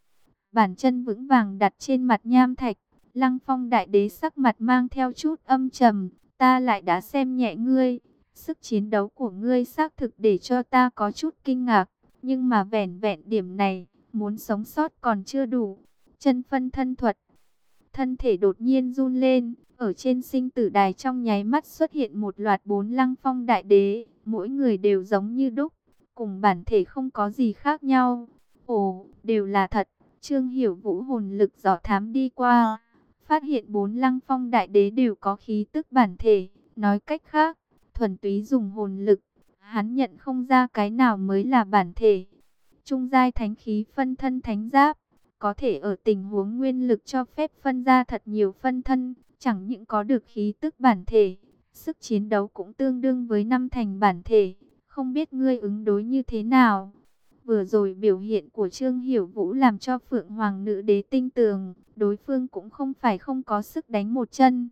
Speaker 1: Bàn chân vững vàng đặt trên mặt nham thạch, Lăng Phong Đại Đế sắc mặt mang theo chút âm trầm, ta lại đã xem nhẹ ngươi. Sức chiến đấu của ngươi xác thực để cho ta có chút kinh ngạc, nhưng mà vẻn vẹn điểm này, muốn sống sót còn chưa đủ. Chân phân thân thuật, thân thể đột nhiên run lên, ở trên sinh tử đài trong nháy mắt xuất hiện một loạt bốn Lăng Phong Đại Đế, mỗi người đều giống như đúc, cùng bản thể không có gì khác nhau. Ồ, đều là thật. Trương Hiểu Vũ hồn lực dò thám đi qua, phát hiện bốn Lăng Phong Đại Đế đều có khí tức bản thể, nói cách khác, thuần túy dùng hồn lực, hắn nhận không ra cái nào mới là bản thể. Trung giai thánh khí phân thân thánh giáp, có thể ở tình huống nguyên lực cho phép phân ra thật nhiều phân thân, chẳng những có được khí tức bản thể, sức chiến đấu cũng tương đương với năm thành bản thể. Không biết ngươi ứng đối như thế nào? Vừa rồi biểu hiện của Trương Hiểu Vũ làm cho Phượng Hoàng Nữ Đế tinh tường, đối phương cũng không phải không có sức đánh một chân.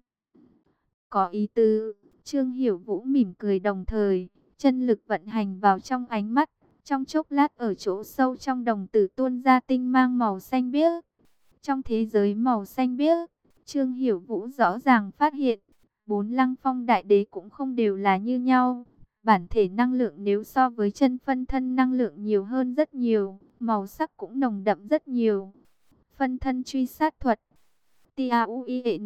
Speaker 1: Có ý tứ, Trương Hiểu Vũ mỉm cười đồng thời, chân lực vận hành vào trong ánh mắt. Trong chốc lát ở chỗ sâu trong đồng tử tuôn ra tinh mang màu xanh biếc. Trong thế giới màu xanh biếc, Trương Hiểu Vũ rõ ràng phát hiện, bốn Lăng Phong Đại Đế cũng không đều là như nhau. Bản thể năng lượng nếu so với chân phân thân năng lượng nhiều hơn rất nhiều, màu sắc cũng nồng đậm rất nhiều. Phân thân truy sát thuật, T A U I E N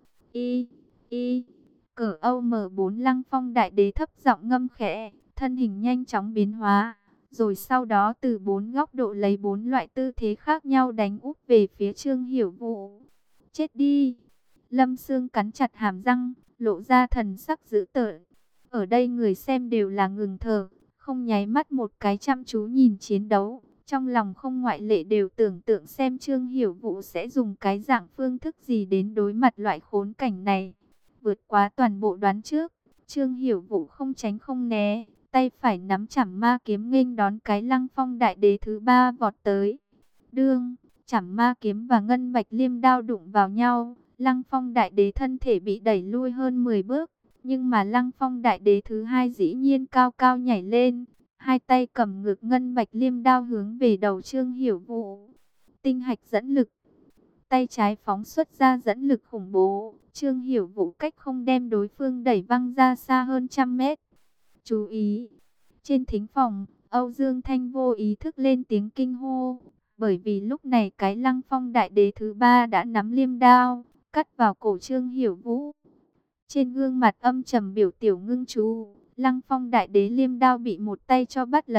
Speaker 1: I I cờ âu em bốn Lăng Phong Đại Đế thấp giọng ngâm khẽ, thân hình nhanh chóng biến hóa, rồi sau đó từ bốn góc độ lấy bốn loại tư thế khác nhau đánh úp về phía Trương Hiểu Vũ. Chết đi! Lâm Sương cắn chặt hàm răng, lộ ra thần sắc dữ tợn. Ở đây người xem đều là ngừng thở, không nháy mắt một cái chăm chú nhìn chiến đấu. Trong lòng không ngoại lệ đều tưởng tượng xem Trương Hiểu Vũ sẽ dùng cái dạng phương thức gì đến đối mặt loại khốn cảnh này. Vượt quá toàn bộ đoán trước, Trương Hiểu Vũ không tránh không né, tay phải nắm chảm ma kiếm nghênh đón cái Lăng Phong Đại Đế thứ ba vọt tới. Đương, chảm ma kiếm và ngân bạch liêm đao đụng vào nhau, Lăng Phong Đại Đế thân thể bị đẩy lui hơn mười bước. Nhưng mà Lăng Phong Đại Đế thứ hai dĩ nhiên cao cao nhảy lên, hai tay cầm ngược ngân bạch liêm đao hướng về đầu Trương Hiểu Vũ. Tinh hạch dẫn lực, tay trái phóng xuất ra dẫn lực khủng bố, Trương Hiểu Vũ cách không đem đối phương đẩy văng ra xa hơn trăm mét. Chú ý! Trên thính phòng, Âu Dương Thanh vô ý thức lên tiếng kinh hô, bởi vì lúc này cái Lăng Phong Đại Đế thứ ba đã nắm liêm đao, cắt vào cổ Trương Hiểu Vũ. Trên gương mặt âm trầm biểu tiểu ngưng chú, Lăng Phong Đại Đế liêm đao bị một tay cho bắt lấy,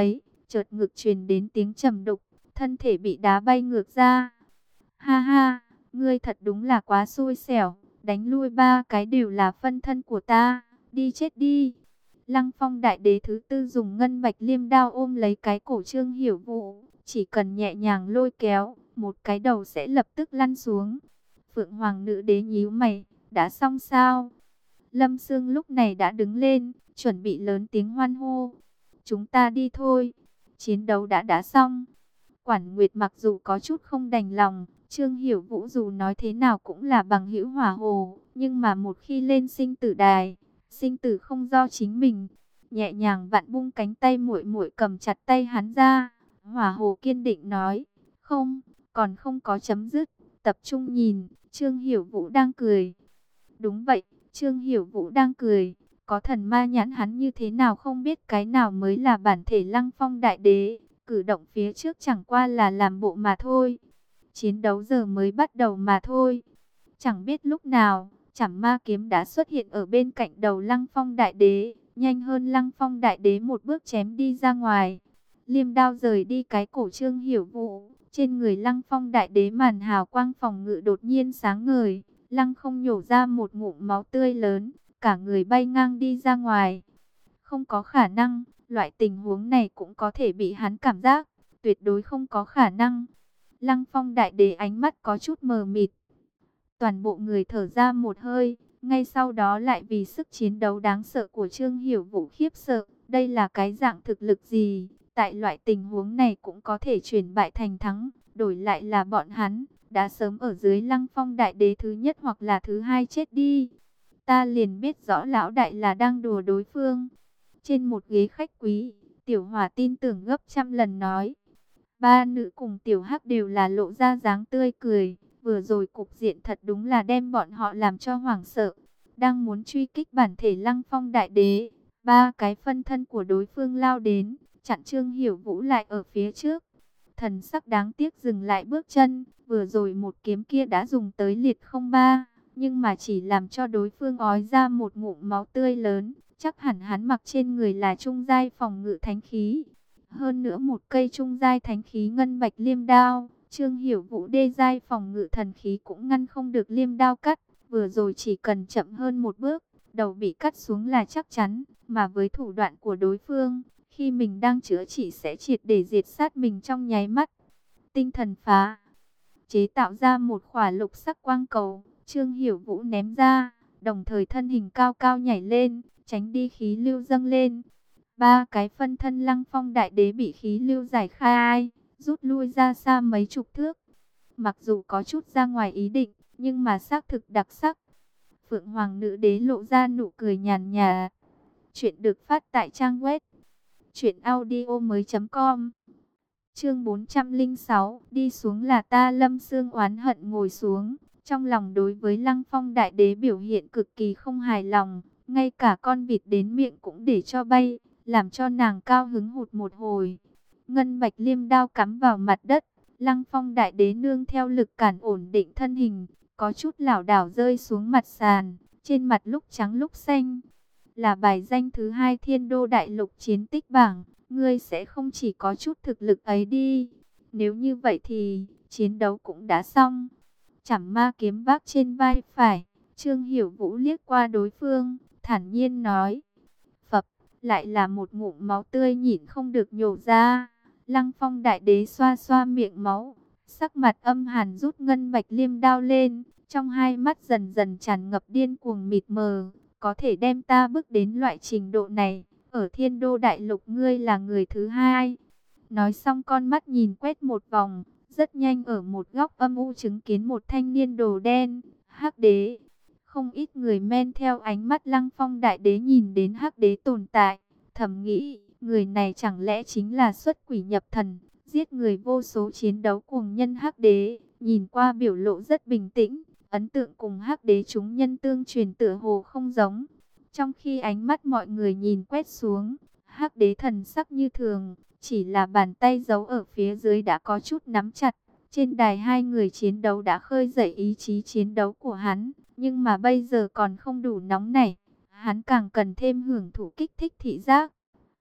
Speaker 1: chợt ngực truyền đến tiếng trầm đục, thân thể bị đá bay ngược ra. Ha ha, ngươi thật đúng là quá xui xẻo, đánh lui ba cái đều là phân thân của ta, đi chết đi. Lăng Phong Đại Đế thứ tư dùng ngân bạch liêm đao ôm lấy cái cổ Trương Hiểu Vũ, chỉ cần nhẹ nhàng lôi kéo, một cái đầu sẽ lập tức lăn xuống. Phượng Hoàng Nữ Đế nhíu mày, đã xong sao? Lâm Sương lúc này đã đứng lên, chuẩn bị lớn tiếng hoan hô. Chúng ta đi thôi, chiến đấu đã đã xong. Quản Nguyệt mặc dù có chút không đành lòng, Trương Hiểu Vũ dù nói thế nào cũng là bằng hữu hỏa hồ, nhưng mà một khi lên sinh tử đài, sinh tử không do chính mình. Nhẹ nhàng vặn bung cánh tay muội muội cầm chặt tay hắn ra. Hỏa hồ kiên định nói, không, còn không có chấm dứt, tập trung nhìn, Trương Hiểu Vũ đang cười. Đúng vậy, Trương Hiểu Vũ đang cười, có thần ma nhãn hắn như thế nào không biết cái nào mới là bản thể Lăng Phong Đại Đế, cử động phía trước chẳng qua là làm bộ mà thôi. Chiến đấu giờ mới bắt đầu mà thôi. Chẳng biết lúc nào, Trảm Ma kiếm đã xuất hiện ở bên cạnh đầu Lăng Phong Đại Đế, nhanh hơn Lăng Phong Đại Đế một bước chém đi ra ngoài. Liêm đao rời đi cái cổ Trương Hiểu Vũ, trên người Lăng Phong Đại Đế màn hào quang phòng ngự đột nhiên sáng ngời, Lăng không nhổ ra một ngụm máu tươi lớn, cả người bay ngang đi ra ngoài. Không có khả năng, loại tình huống này cũng có thể bị hắn cảm giác, tuyệt đối không có khả năng. Lăng Phong Đại Đế ánh mắt có chút mờ mịt. Toàn bộ người thở ra một hơi, ngay sau đó lại vì sức chiến đấu đáng sợ của Trương Hiểu Vũ khiếp sợ. Đây là cái dạng thực lực gì? Tại loại tình huống này cũng có thể chuyển bại thành thắng, đổi lại là bọn hắn, đã sớm ở dưới Lăng Phong Đại Đế thứ nhất hoặc là thứ hai chết đi. Ta liền biết rõ lão đại là đang đùa đối phương. Trên một ghế khách quý, Tiểu Hỏa tin tưởng gấp trăm lần nói. Ba nữ cùng Tiểu Hắc đều là lộ ra dáng tươi cười. Vừa rồi cục diện thật đúng là đem bọn họ làm cho hoảng sợ. Đang muốn truy kích bản thể Lăng Phong Đại Đế, ba cái phân thân của đối phương lao đến, chặn Trương Hiểu Vũ lại ở phía trước. Thần sắc đáng tiếc dừng lại bước chân, vừa rồi một kiếm kia đã dùng tới liệt không ba, nhưng mà chỉ làm cho đối phương ói ra một ngụm máu tươi lớn. Chắc hẳn hắn mặc trên người là trung giai phòng ngự thánh khí. Hơn nữa một cây trung giai thánh khí ngân bạch liêm đao, Trương Hiểu Vũ đê giai phòng ngự thần khí cũng ngăn không được liêm đao cắt. Vừa rồi chỉ cần chậm hơn một bước, đầu bị cắt xuống là chắc chắn. Mà với thủ đoạn của đối phương, khi mình đang chữa trị sẽ triệt để diệt sát mình trong nháy mắt. Tinh thần phá, chế tạo ra một khỏa lục sắc quang cầu, Trương Hiểu Vũ ném ra, đồng thời thân hình cao cao nhảy lên, tránh đi khí lưu dâng lên. Ba cái phân thân Lăng Phong Đại Đế bị khí lưu giải khai, rút lui ra xa mấy chục thước. Mặc dù có chút ra ngoài ý định, nhưng mà xác thực đặc sắc. Phượng Hoàng Nữ Đế lộ ra nụ cười nhàn nhạt. Chuyện được phát tại trang web truyện audio mới com. Chương bốn trăm lẻ sáu, đi xuống là ta. Lâm Sương oán hận ngồi xuống, trong lòng đối với Lăng Phong Đại Đế biểu hiện cực kỳ không hài lòng, ngay cả con vịt đến miệng cũng để cho bay, làm cho nàng cao hứng hụt một hồi. Ngân bạch liêm đao cắm vào mặt đất, Lăng Phong Đại Đế nương theo lực cản ổn định thân hình, có chút lảo đảo rơi xuống mặt sàn, trên mặt lúc trắng lúc xanh. Là bài danh thứ hai Thiên Đô Đại Lục chiến tích bảng, ngươi sẽ không chỉ có chút thực lực ấy đi. Nếu như vậy thì chiến đấu cũng đã xong. Trảm Ma kiếm vác trên vai phải, Trương Hiểu Vũ liếc qua đối phương, thản nhiên nói. Phập, lại là một ngụm máu tươi nhịn không được nhổ ra. Lăng Phong Đại Đế xoa xoa miệng máu, sắc mặt âm hàn rút ngân bạch liêm đao lên, trong hai mắt dần dần tràn ngập điên cuồng mịt mờ. Có thể đem ta bước đến loại trình độ này, ở Thiên Đô Đại Lục ngươi là người thứ hai. Nói xong con mắt nhìn quét một vòng, rất nhanh ở một góc âm u chứng kiến một thanh niên đồ đen, Hắc Đế. Không ít người men theo ánh mắt Lăng Phong Đại Đế nhìn đến Hắc Đế tồn tại, thầm nghĩ, người này chẳng lẽ chính là xuất quỷ nhập thần, giết người vô số chiến đấu cuồng nhân Hắc Đế. Nhìn qua biểu lộ rất bình tĩnh, ấn tượng cùng Hắc Đế chúng nhân tương truyền tựa hồ không giống. Trong khi ánh mắt mọi người nhìn quét xuống, Hắc Đế thần sắc như thường, chỉ là bàn tay giấu ở phía dưới đã có chút nắm chặt. Trên đài hai người chiến đấu đã khơi dậy ý chí chiến đấu của hắn, nhưng mà bây giờ còn không đủ nóng nảy, hắn càng cần thêm hưởng thụ kích thích thị giác.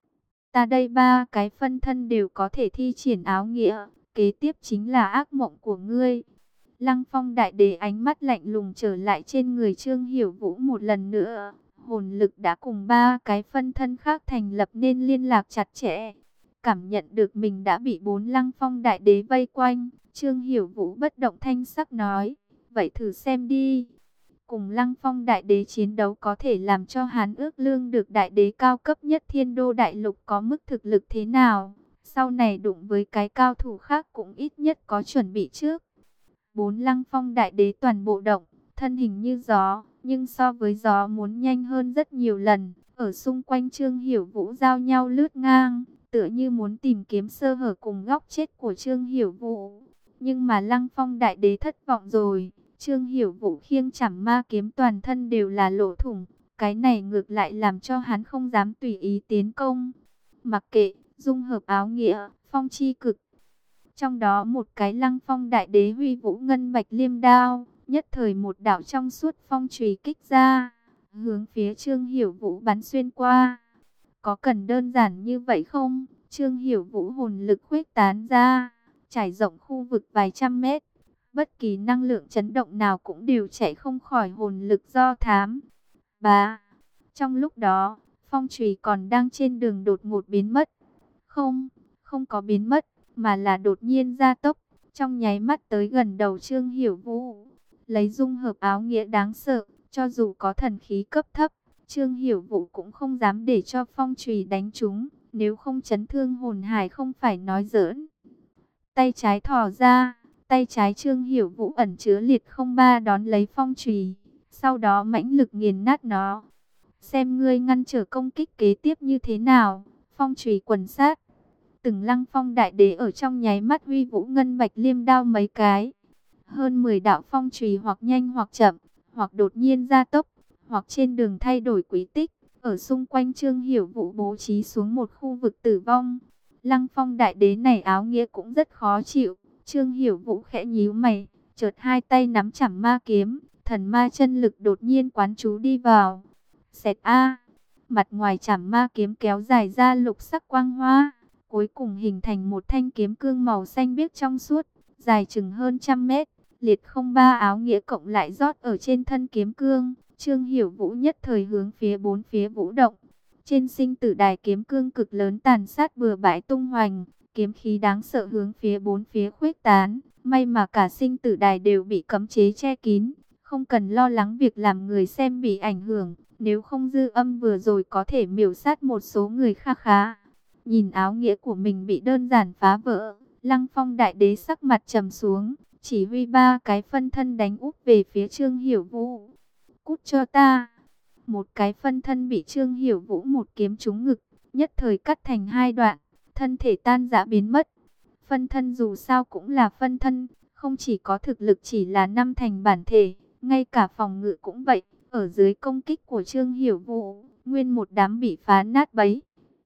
Speaker 1: Ta đây ba cái phân thân đều có thể thi triển áo nghĩa, kế tiếp chính là ác mộng của ngươi. Lăng Phong Đại Đế ánh mắt lạnh lùng trở lại trên người Trương Hiểu Vũ một lần nữa. Hồn lực đã cùng ba cái phân thân khác thành lập nên liên lạc chặt chẽ. Cảm nhận được mình đã bị bốn Lăng Phong Đại Đế vây quanh, Trương Hiểu Vũ bất động thanh sắc nói, vậy thử xem đi. Cùng Lăng Phong Đại Đế chiến đấu có thể làm cho hắn ước lương được Đại Đế cao cấp nhất Thiên Đô Đại Lục có mức thực lực thế nào. Sau này đụng với cái cao thủ khác cũng ít nhất có chuẩn bị trước. Bốn Lăng Phong Đại Đế toàn bộ động, thân hình như gió, nhưng so với gió muốn nhanh hơn rất nhiều lần. Ở xung quanh Trương Hiểu Vũ giao nhau lướt ngang, tựa như muốn tìm kiếm sơ hở cùng góc chết của Trương Hiểu Vũ. Nhưng mà Lăng Phong Đại Đế thất vọng rồi. Trương Hiểu Vũ khiêng chảm ma kiếm toàn thân đều là lỗ thủng. Cái này ngược lại làm cho hắn không dám tùy ý tiến công. Mặc kệ, dung hợp áo nghĩa, phong chi cực. Trong đó một cái Lăng Phong Đại Đế huy vũ ngân bạch liêm đao, nhất thời một đạo trong suốt phong chùy kích ra, hướng phía Trương Hiểu Vũ bắn xuyên qua. Có cần đơn giản như vậy không? Trương Hiểu Vũ hồn lực khuếch tán ra, trải rộng khu vực vài trăm mét. Bất kỳ năng lượng chấn động nào cũng đều chạy không khỏi hồn lực do thám. Ba. Trong lúc đó, phong chùy còn đang trên đường đột ngột biến mất. Không, không có biến mất, mà là đột nhiên gia tốc, trong nháy mắt tới gần đầu Trương Hiểu Vũ. Lấy dung hợp áo nghĩa đáng sợ, cho dù có thần khí cấp thấp, Trương Hiểu Vũ cũng không dám để cho phong chùy đánh trúng, nếu không chấn thương hồn hải không phải nói giỡn. Tay trái thò ra, tay trái Trương Hiểu Vũ ẩn chứa liệt không ba đón lấy phong chùy, sau đó mãnh lực nghiền nát nó. Xem ngươi ngăn trở công kích kế tiếp như thế nào. Phong chùy quần sát. Từng Lăng Phong Đại Đế ở trong nháy mắt huy vũ ngân bạch liêm đao mấy cái. Hơn mười đạo phong chùy hoặc nhanh hoặc chậm, hoặc đột nhiên gia tốc, hoặc trên đường thay đổi quỹ tích. Ở xung quanh Trương Hiểu Vũ bố trí xuống một khu vực tử vong. Lăng Phong Đại Đế này áo nghĩa cũng rất khó chịu. Trương Hiểu Vũ khẽ nhíu mày, chợt hai tay nắm chảm ma kiếm, thần ma chân lực đột nhiên quán chú đi vào. Xẹt a, mặt ngoài chảm ma kiếm kéo dài ra lục sắc quang hoa, cuối cùng hình thành một thanh kiếm cương màu xanh biếc trong suốt, dài chừng hơn trăm mét. Liệt không ba áo nghĩa cộng lại rót ở trên thân kiếm cương, Trương Hiểu Vũ nhất thời hướng phía bốn phía vũ động. Trên sinh tử đài kiếm cương cực lớn tàn sát bừa bãi tung hoành, kiếm khí đáng sợ hướng phía bốn phía khuếch tán. May mà cả sinh tử đài đều bị cấm chế che kín, không cần lo lắng việc làm người xem bị ảnh hưởng. Nếu không dư âm vừa rồi có thể miểu sát một số người kha khá. Nhìn áo nghĩa của mình bị đơn giản phá vỡ, Lăng Phong Đại Đế sắc mặt trầm xuống, chỉ huy ba cái phân thân đánh úp về phía Trương Hiểu Vũ. Cút cho ta! Một cái phân thân bị Trương Hiểu Vũ một kiếm trúng ngực, nhất thời cắt thành hai đoạn, thân thể tan rã biến mất. Phân thân dù sao cũng là phân thân, không chỉ có thực lực chỉ là năm thành bản thể, ngay cả phòng ngự cũng vậy. Ở dưới công kích của Trương Hiểu Vũ, nguyên một đám bị phá nát bấy.